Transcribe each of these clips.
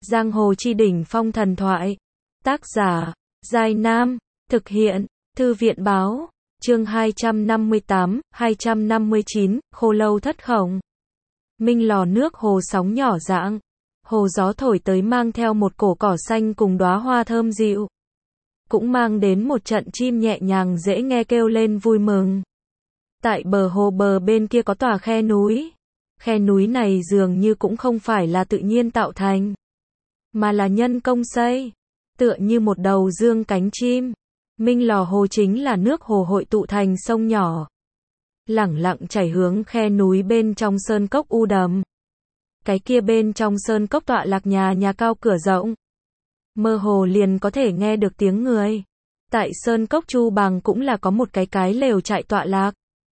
Giang hồ chi đỉnh phong thần thoại. Tác giả, Giai Nam. Thực hiện, Thư viện Báo. Chương 258, 259, Khô Lâu Thất Khổng. Minh lò nước hồ sóng nhỏ rạng. Hồ gió thổi tới mang theo một cổ cỏ xanh cùng đóa hoa thơm dịu. Cũng mang đến một trận chim nhẹ nhàng dễ nghe kêu lên vui mừng. Tại bờ hồ bờ bên kia có tòa khe núi. Khe núi này dường như cũng không phải là tự nhiên tạo thành, mà là nhân công xây, tựa như một đầu dương cánh chim. Minh lò hồ chính là nước hồ hội tụ thành sông nhỏ, lẳng lặng chảy hướng khe núi bên trong sơn cốc u đầm. Cái kia bên trong sơn cốc tọa lạc nhà cao cửa rộng, mơ hồ liền có thể nghe được tiếng người. Tại sơn cốc chu bằng cũng là có một cái lều trại tọa lạc.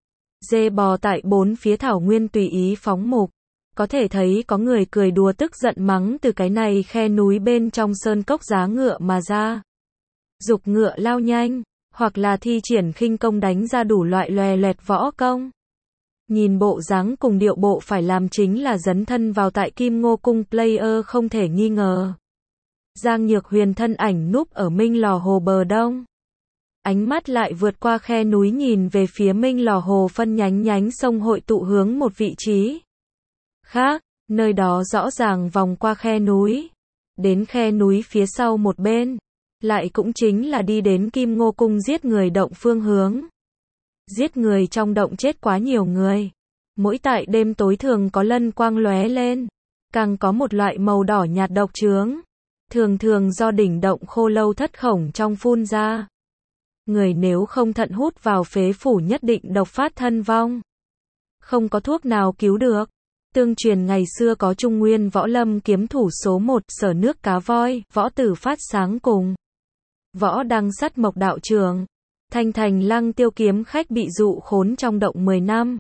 Dê bò tại bốn phía thảo nguyên tùy ý phóng mục. Có thể thấy có người cười đùa tức giận mắng từ cái này khe núi bên trong sơn cốc giá ngựa mà ra. Giục ngựa lao nhanh, hoặc là thi triển khinh công đánh ra đủ loại loè loẹt võ công. Nhìn bộ dáng cùng điệu bộ phải làm chính là dấn thân vào tại Kim Ngô Cung player không thể nghi ngờ. Giang Nhược Huyền thân ảnh núp ở Minh lò hồ bờ đông. Ánh mắt lại vượt qua khe núi nhìn về phía Minh lò hồ phân nhánh sông hội tụ hướng một vị trí khác, nơi đó rõ ràng vòng qua khe núi, đến khe núi phía sau một bên, lại cũng chính là đi đến Kim Ngô Cung giết người động phương hướng. Giết người trong động chết quá nhiều người, mỗi tại đêm tối thường có lân quang lóe lên, càng có một loại màu đỏ nhạt độc chướng, thường do đỉnh động Khô Lâu Thất Khổng trong phun ra. Người nếu không thận hút vào phế phủ nhất định độc phát thân vong. Không có thuốc nào cứu được. Tương truyền ngày xưa có Trung Nguyên võ lâm kiếm thủ số 1 Sở Nước Cá Voi, Võ Tử Phát Sáng cùng Võ Đăng Sắt Mộc đạo trường. Thanh Thành Lăng Tiêu kiếm khách bị dụ khốn trong động 10 năm.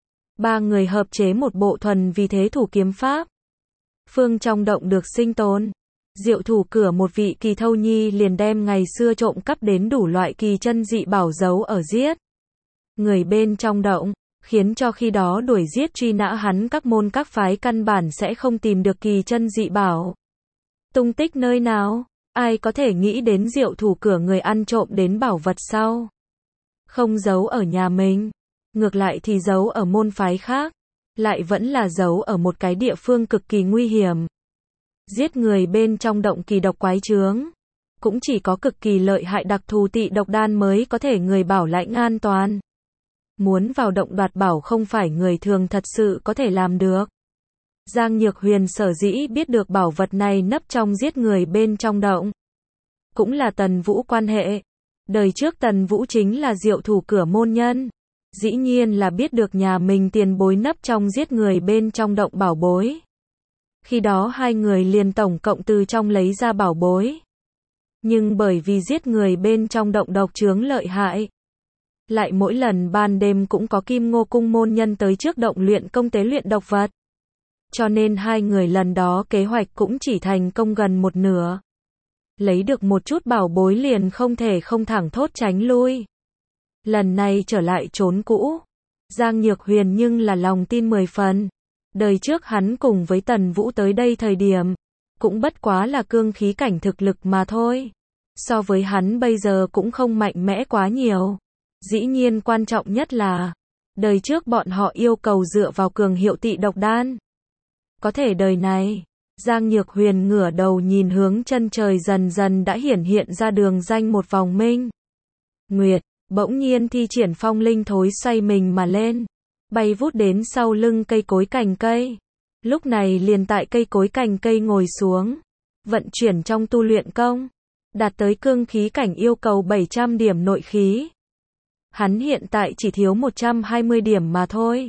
Ba người hợp chế một bộ thuần vì thế thủ kiếm pháp. Phương trong động được sinh tồn. Diệu thủ cửa một vị kỳ thâu nhi liền đem ngày xưa trộm cắp đến đủ loại kỳ chân dị bảo giấu ở giết người bên trong động, khiến cho khi đó đuổi giết truy nã hắn các môn các phái căn bản sẽ không tìm được kỳ chân dị bảo tung tích nơi nào. Ai có thể nghĩ đến diệu thủ cửa người ăn trộm đến bảo vật sau không giấu ở nhà mình, ngược lại thì giấu ở môn phái khác, lại vẫn là giấu ở một cái địa phương cực kỳ nguy hiểm. Giết người bên trong động kỳ độc quái chướng, cũng chỉ có cực kỳ lợi hại đặc thù tị độc đan mới có thể người bảo lãnh an toàn. Muốn vào động đoạt bảo không phải người thường thật sự có thể làm được. Giang Nhược Huyền sở dĩ biết được bảo vật này nấp trong giết người bên trong động, cũng là Tần Vũ quan hệ. Đời trước Tần Vũ chính là diệu thủ cửa môn nhân, dĩ nhiên là biết được nhà mình tiền bối nấp trong giết người bên trong động bảo bối. Khi đó hai người liền tổng cộng từ trong lấy ra bảo bối. Nhưng bởi vì giết người bên trong động độc chướng lợi hại, lại mỗi lần ban đêm cũng có Kim Ngô Cung môn nhân tới trước động luyện công tế luyện độc vật. Cho nên hai người lần đó kế hoạch cũng chỉ thành công gần một nửa. Lấy được một chút bảo bối liền không thể không thẳng thốt tránh lui. Lần này trở lại trốn cũ, Giang Nhược Huyền nhưng là lòng tin 10 phần. Đời trước hắn cùng với Tần Vũ tới đây thời điểm, cũng bất quá là cương khí cảnh thực lực mà thôi. So với hắn bây giờ cũng không mạnh mẽ quá nhiều. Dĩ nhiên quan trọng nhất là, đời trước bọn họ yêu cầu dựa vào cường hiệu tị độc đan. Có thể đời này, Giang Nhược Huyền ngửa đầu nhìn hướng chân trời dần dần đã hiển hiện ra đường danh một vòng minh nguyệt, bỗng nhiên thi triển phong linh thối xoay mình mà lên, bay vút đến sau lưng cây cối cành cây. Lúc này liền tại cây cối cành cây ngồi xuống, vận chuyển trong tu luyện công, đạt tới cương khí cảnh yêu cầu 700 điểm nội khí. Hắn hiện tại chỉ thiếu 120 điểm mà thôi.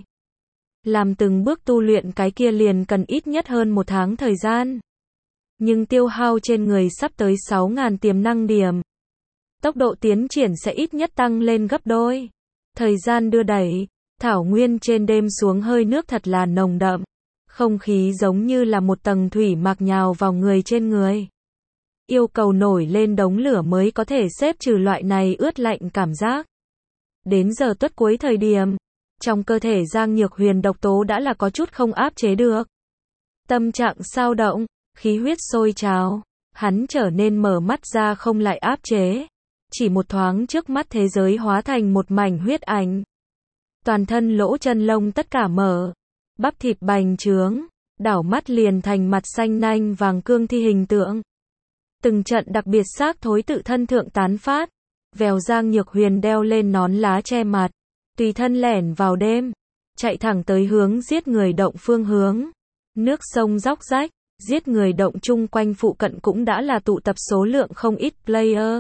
Làm từng bước tu luyện cái kia liền cần ít nhất hơn 1 tháng thời gian. Nhưng tiêu hao trên người sắp tới 6.000 tiềm năng điểm. Tốc độ tiến triển sẽ ít nhất tăng lên gấp đôi. Thời gian đưa đẩy, thảo nguyên trên đêm xuống hơi nước thật là nồng đậm. Không khí giống như là một tầng thủy mạc nhào vào người trên người. Yêu cầu nổi lên đống lửa mới có thể xếp trừ loại này ướt lạnh cảm giác. Đến giờ tuất cuối thời điểm, trong cơ thể Giang Nhược Huyền độc tố đã là có chút không áp chế được. Tâm trạng sao động, khí huyết sôi trào, hắn trở nên mở mắt ra không lại áp chế. Chỉ một thoáng trước mắt thế giới hóa thành một mảnh huyết ảnh. Toàn thân lỗ chân lông tất cả mở, bắp thịt bành trướng, đảo mắt liền thành mặt xanh nanh vàng cương thi hình tượng. Từng trận đặc biệt xác thối tự thân thượng tán phát, vèo Giang Nhược Huyền đeo lên nón lá che mặt, tùy thân lẻn vào đêm, chạy thẳng tới hướng giết người động phương hướng. Nước sông róc rách, giết người động chung quanh phụ cận cũng đã là tụ tập số lượng không ít player.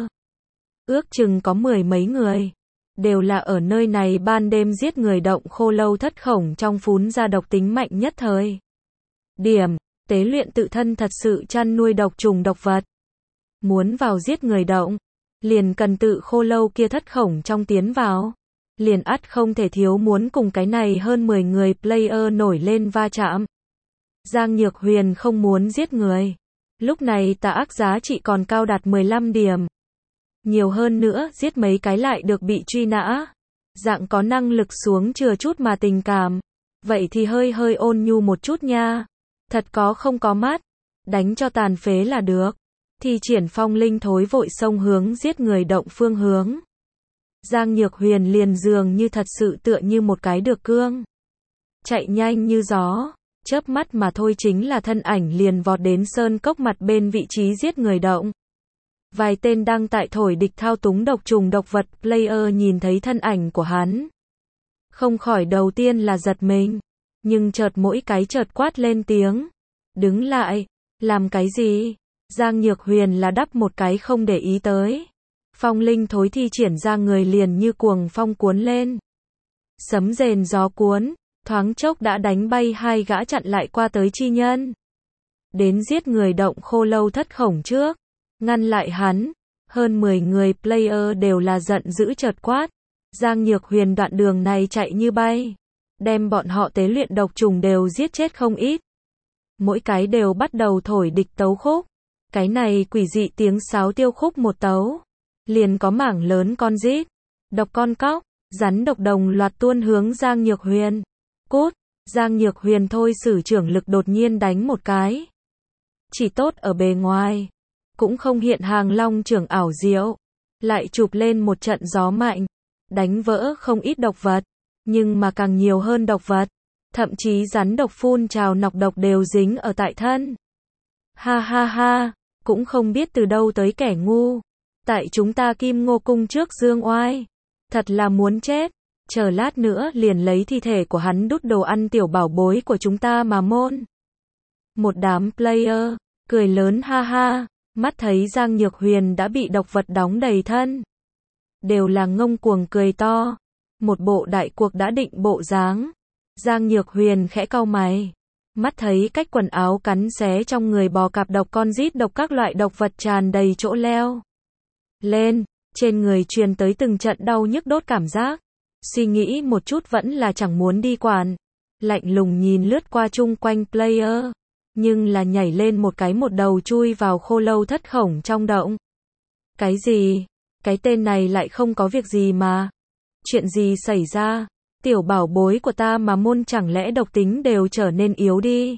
Ước chừng có 10 mấy người, đều là ở nơi này ban đêm giết người động khô lâu thất khổng trong phún ra độc tính mạnh nhất thời. Điểm, tế luyện tự thân thật sự chăn nuôi độc trùng độc vật. Muốn vào giết người động, liền cần tự khô lâu kia thất khổng trong tiến vào. Liền ắt không thể thiếu muốn cùng cái này hơn 10 người player nổi lên va chạm. Giang Nhược Huyền không muốn giết người. Lúc này tà ác giá trị còn cao đạt 15 điểm. Nhiều hơn nữa giết mấy cái lại được bị truy nã. Dạng có năng lực xuống chừa chút mà tình cảm. Vậy thì hơi hơi ôn nhu một chút nha. Thật có không có mắt. Đánh cho tàn phế là được. Thì triển phong linh thối vội xông hướng giết người động phương hướng. Giang Nhược Huyền liền dường như thật sự tựa như một cái được cương. Chạy nhanh như gió, chớp mắt mà thôi chính là thân ảnh liền vọt đến sơn cốc mặt bên vị trí giết người động. Vài tên đang tại thổi địch thao túng độc trùng độc vật player nhìn thấy thân ảnh của hắn. Không khỏi đầu tiên là giật mình, nhưng chợt mỗi cái chợt quát lên tiếng. Đứng lại, làm cái gì? Giang Nhược Huyền là đắp một cái không để ý tới. Phong linh thối thi triển ra người liền như cuồng phong cuốn lên. Sấm rền gió cuốn, thoáng chốc đã đánh bay hai gã chặn lại qua tới chi nhân. Đến giết người động khô lâu thất khổng trước, ngăn lại hắn. Hơn 10 người player đều là giận dữ chợt quát. Giang Nhược Huyền đoạn đường này chạy như bay, đem bọn họ tế luyện độc trùng đều giết chết không ít. Mỗi cái đều bắt đầu thổi địch tấu khúc. Cái này quỷ dị tiếng sáo tiêu khúc một tấu, liền có mảng lớn con rít, độc con cóc, rắn độc đồng loạt tuôn hướng Giang Nhược Huyền. Cút, Giang Nhược Huyền thôi sử trưởng lực đột nhiên đánh một cái. Chỉ tốt ở bề ngoài, cũng không hiện hàng long trưởng ảo diệu, lại chụp lên một trận gió mạnh, đánh vỡ không ít độc vật, nhưng mà càng nhiều hơn độc vật, thậm chí rắn độc phun trào nọc độc đều dính ở tại thân. Ha ha ha, cũng không biết từ đâu tới kẻ ngu. Tại chúng ta Kim Ngô cung trước dương oai. Thật là muốn chết. Chờ lát nữa liền lấy thi thể của hắn đút đồ ăn tiểu bảo bối của chúng ta mà môn. Một đám player, cười lớn ha ha, mắt thấy Giang Nhược Huyền đã bị độc vật đóng đầy thân. Đều là ngông cuồng cười to. Một bộ đại cuộc đã định bộ dáng. Giang Nhược Huyền khẽ cau mày. Mắt thấy cách quần áo cắn xé trong người bò cạp độc con rít độc các loại độc vật tràn đầy chỗ leo lên, trên người truyền tới từng trận đau nhức đốt cảm giác. Suy nghĩ một chút vẫn là chẳng muốn đi quản. Lạnh lùng nhìn lướt qua chung quanh player, nhưng là nhảy lên một cái một đầu chui vào khô lâu thất khổng trong động. Cái gì? Cái tên này lại không có việc gì mà. Chuyện gì xảy ra? Tiểu bảo bối của ta mà môn chẳng lẽ độc tính đều trở nên yếu đi?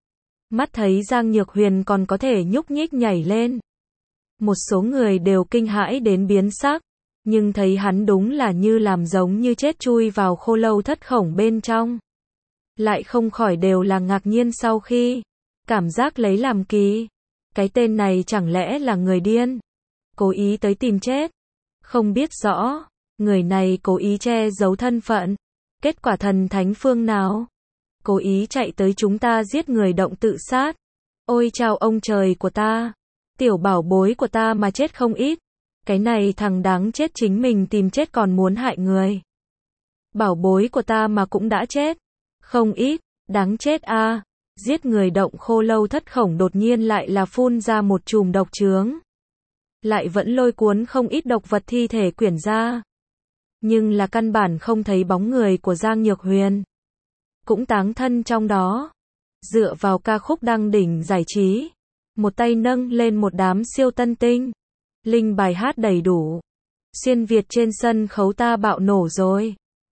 Mắt thấy Giang Nhược Huyền còn có thể nhúc nhích nhảy lên. Một số người đều kinh hãi đến biến sắc, nhưng thấy hắn đúng là như làm giống như chết chui vào khô lâu thất khổng bên trong. Lại không khỏi đều là ngạc nhiên sau khi cảm giác lấy làm kỳ. Cái tên này chẳng lẽ là người điên? Cố ý tới tìm chết? Không biết rõ, người này cố ý che giấu thân phận. Kết quả thần thánh phương nào? Cố ý chạy tới chúng ta giết người động tự sát. Ôi chao ông trời của ta! Tiểu bảo bối của ta mà chết không ít. Cái này thằng đáng chết chính mình tìm chết còn muốn hại người. Bảo bối của ta mà cũng đã chết. Không ít, đáng chết a. Giết người động khô lâu thất khổng đột nhiên lại là phun ra một chùm độc chướng. Lại vẫn lôi cuốn không ít độc vật thi thể quyển ra. Nhưng là căn bản không thấy bóng người của Giang Nhược Huyền. Cũng táng thân trong đó. Dựa vào ca khúc đăng đỉnh giải trí. Một tay nâng lên một đám siêu tân tinh. Linh bài hát đầy đủ. Xuyên Việt trên sân khấu ta bạo nổ rồi.